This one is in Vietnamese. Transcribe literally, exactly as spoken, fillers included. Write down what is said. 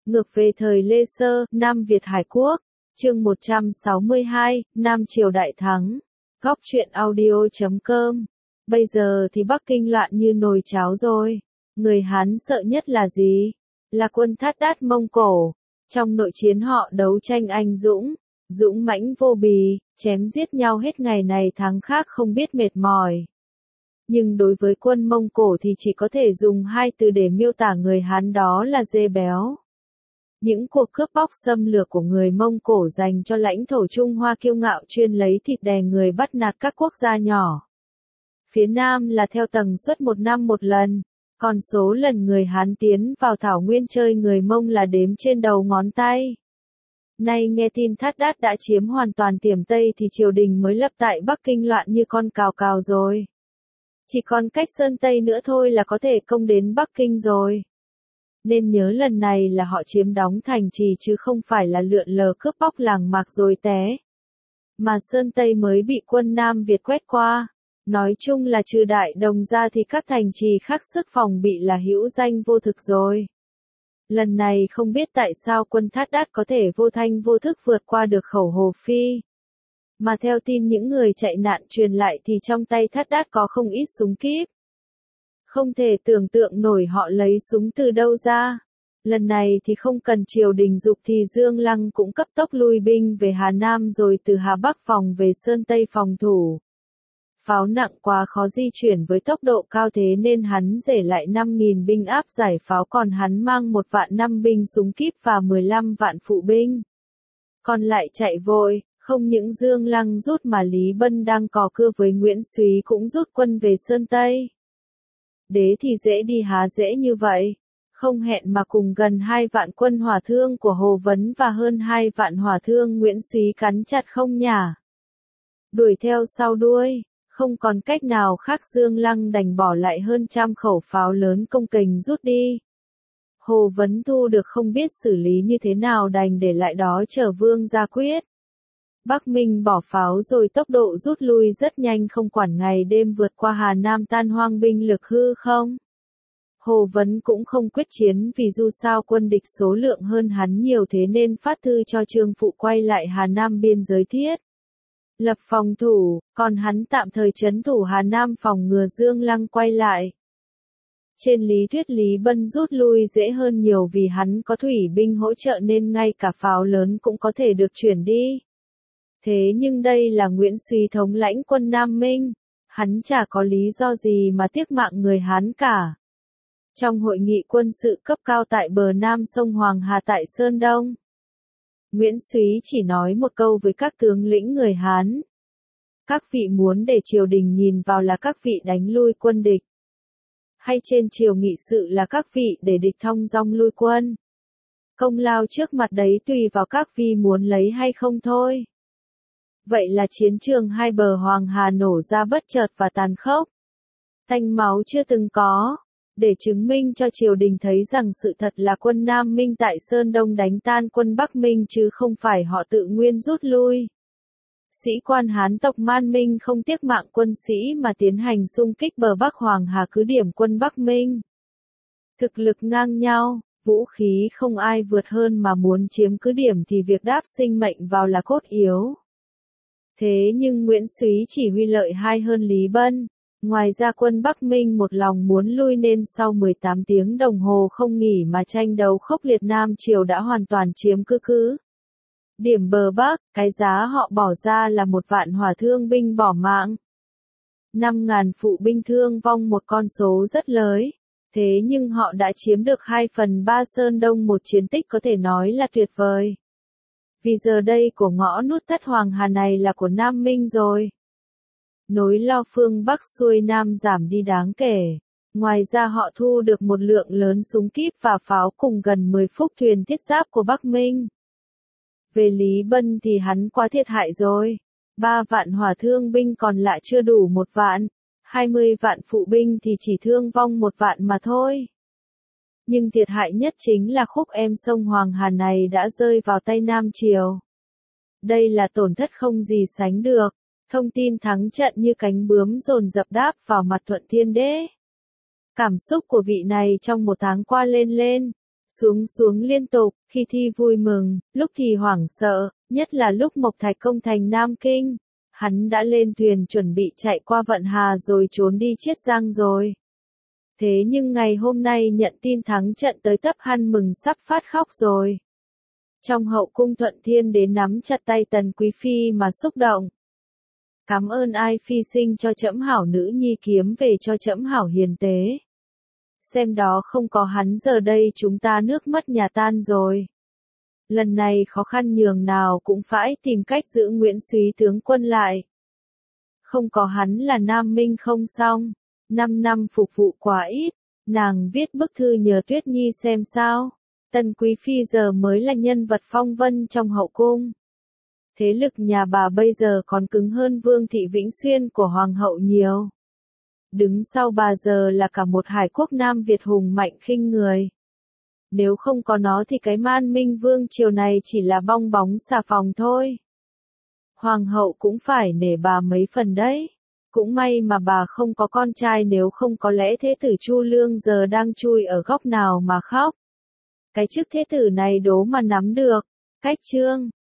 Ngược về thời Lê Sơ, Nam Việt Hải Quốc, chương một trăm sáu mươi hai, Nam Triều đại thắng. Góc truyện audio chấm com. Bây giờ thì Bắc Kinh loạn như nồi cháo rồi. Người Hán sợ nhất là gì? Là quân Thát Đát Mông Cổ. Trong nội chiến họ đấu tranh anh dũng, dũng mãnh vô bì, chém giết nhau hết ngày này tháng khác không biết mệt mỏi. Nhưng đối với quân Mông Cổ thì chỉ có thể dùng hai từ để miêu tả người Hán, đó là dê béo. Những cuộc cướp bóc xâm lược của người Mông Cổ dành cho lãnh thổ Trung Hoa kiêu ngạo chuyên lấy thịt đè người bắt nạt các quốc gia nhỏ. Phía Nam là theo tần suất một năm một lần, còn số lần người Hán tiến vào Thảo Nguyên chơi người Mông là đếm trên đầu ngón tay. Nay nghe tin Thát Đát đã chiếm hoàn toàn Tiềm Tây thì triều đình mới lập tại Bắc Kinh loạn như con cào cào rồi. Chỉ còn cách Sơn Tây nữa thôi là có thể công đến Bắc Kinh rồi. Nên nhớ lần này là họ chiếm đóng thành trì chứ không phải là lượn lờ cướp bóc làng mạc rồi té. Mà Sơn Tây mới bị quân Nam Việt quét qua. Nói chung là trừ Đại Đồng ra thì các thành trì khác sức phòng bị là hữu danh vô thực rồi. Lần này không biết tại sao quân Thát Đát có thể vô thanh vô thức vượt qua được khẩu Hồ Phi. Mà theo tin những người chạy nạn truyền lại thì trong tay Thát Đát có không ít súng kíp. Không thể tưởng tượng nổi họ lấy súng từ đâu ra. Lần này thì không cần triều đình giục thì Dương Lăng cũng cấp tốc lui binh về Hà Nam rồi từ Hà Bắc phòng về Sơn Tây phòng thủ. Pháo nặng quá khó di chuyển với tốc độ cao thế nên hắn rể lại năm nghìn binh áp giải pháo, còn hắn mang một vạn năm binh súng kíp và mười lăm vạn phụ binh. Còn lại chạy vội, không những Dương Lăng rút mà Lý Bân đang cò cưa với Nguyễn Súy cũng rút quân về Sơn Tây. Đế thì dễ đi há dễ như vậy, không hẹn mà cùng gần hai vạn quân hỏa thương của Hồ Vấn và hơn hai vạn hỏa thương Nguyễn Súy cắn chặt không nhả. Đuổi theo sau đuôi, không còn cách nào khác Dương Lăng đành bỏ lại hơn trăm khẩu pháo lớn công kềnh rút đi. Hồ Vấn thu được không biết xử lý như thế nào đành để lại đó chờ Vương ra quyết. Bắc Minh bỏ pháo rồi tốc độ rút lui rất nhanh, không quản ngày đêm vượt qua Hà Nam tan hoang binh lực hư không. Hồ Vấn cũng không quyết chiến vì dù sao quân địch số lượng hơn hắn nhiều thế nên phát thư cho Trương Phụ quay lại Hà Nam biên giới thiết lập phòng thủ, còn hắn tạm thời trấn thủ Hà Nam phòng ngừa Dương Lăng quay lại. Trên lý thuyết Lý Bân rút lui dễ hơn nhiều vì hắn có thủy binh hỗ trợ nên ngay cả pháo lớn cũng có thể được chuyển đi. Thế nhưng đây là Nguyễn Súy thống lãnh quân Nam Minh, hắn chả có lý do gì mà tiếc mạng người Hán cả. Trong hội nghị quân sự cấp cao tại bờ Nam sông Hoàng Hà tại Sơn Đông, Nguyễn Súy chỉ nói một câu với các tướng lĩnh người Hán. Các vị muốn để triều đình nhìn vào là các vị đánh lui quân địch, hay trên triều nghị sự là các vị để địch thong dong lui quân? Công lao trước mặt đấy tùy vào các vị muốn lấy hay không thôi. Vậy là chiến trường hai bờ Hoàng Hà nổ ra bất chợt và tàn khốc. Tanh máu chưa từng có. Để chứng minh cho triều đình thấy rằng sự thật là quân Nam Minh tại Sơn Đông đánh tan quân Bắc Minh chứ không phải họ tự nguyên rút lui. Sĩ quan Hán tộc Man Minh không tiếc mạng quân sĩ mà tiến hành xung kích bờ Bắc Hoàng Hà cứ điểm quân Bắc Minh. Thực lực ngang nhau, vũ khí không ai vượt hơn mà muốn chiếm cứ điểm thì việc đáp sinh mệnh vào là cốt yếu. Thế nhưng Nguyễn Súy chỉ huy lợi hai hơn Lý Bân. Ngoài ra quân Bắc Minh một lòng muốn lui nên sau mười tám tiếng đồng hồ không nghỉ mà tranh đấu khốc liệt, Nam Triều đã hoàn toàn chiếm cứ cứ điểm bờ Bắc. Cái giá họ bỏ ra là một vạn hỏa thương binh bỏ mạng, năm ngàn phụ binh thương vong, một con số rất lớn. Thế nhưng họ đã chiếm được hai phần ba Sơn Đông, một chiến tích có thể nói là tuyệt vời. Vì giờ đây của ngõ nút thất Hoàng Hà này là của Nam Minh rồi. Nối lo phương Bắc xuôi Nam giảm đi đáng kể. Ngoài ra họ thu được một lượng lớn súng kíp và pháo cùng gần mười phúc thuyền thiết giáp của Bắc Minh. Về Lý Bân thì hắn quá thiệt hại rồi. Ba vạn hỏa thương binh còn lại chưa đủ một vạn. Hai mươi vạn phụ binh thì chỉ thương vong một vạn mà thôi. Nhưng thiệt hại nhất chính là khúc em sông Hoàng Hà này đã rơi vào tay Nam Triều. Đây là tổn thất không gì sánh được. Thông tin thắng trận như cánh bướm dồn dập đáp vào mặt Thuận Thiên Đế. Cảm xúc của vị này trong một tháng qua lên lên, Xuống xuống liên tục, khi thi vui mừng, lúc thì hoảng sợ, nhất là lúc Mộc Thạch công thành Nam Kinh. Hắn đã lên thuyền chuẩn bị chạy qua Vận Hà rồi trốn đi Chiết Giang rồi. Thế nhưng ngày hôm nay nhận tin thắng trận tới tấp hắn mừng sắp phát khóc rồi. Trong hậu cung Thuận Thiên Đế nắm chặt tay Tần Quý Phi mà xúc động. Cảm ơn ai phi sinh cho trẫm hảo nữ nhi, kiếm về cho trẫm hảo hiền tế. Xem đó không có hắn giờ đây chúng ta nước mất nhà tan rồi. Lần này khó khăn nhường nào cũng phải tìm cách giữ Nguyễn Súy tướng quân lại. Không có hắn là Nam Minh không xong. Năm năm phục vụ quá ít. Nàng viết bức thư nhờ Tuyết Nhi xem sao. Tần Quý Phi giờ mới là nhân vật phong vân trong hậu cung. Thế lực nhà bà bây giờ còn cứng hơn Vương Thị Vĩnh Xuyên của Hoàng hậu nhiều. Đứng sau bà giờ là cả một hải quốc Nam Việt hùng mạnh khinh người. Nếu không có nó thì cái Man Minh Vương triều này chỉ là bong bóng xà phòng thôi. Hoàng hậu cũng phải nể bà mấy phần đấy. Cũng may mà bà không có con trai, nếu không có lẽ thế tử Chu Lương giờ đang chui ở góc nào mà khóc. Cái chức thế tử này đố mà nắm được. Cách chương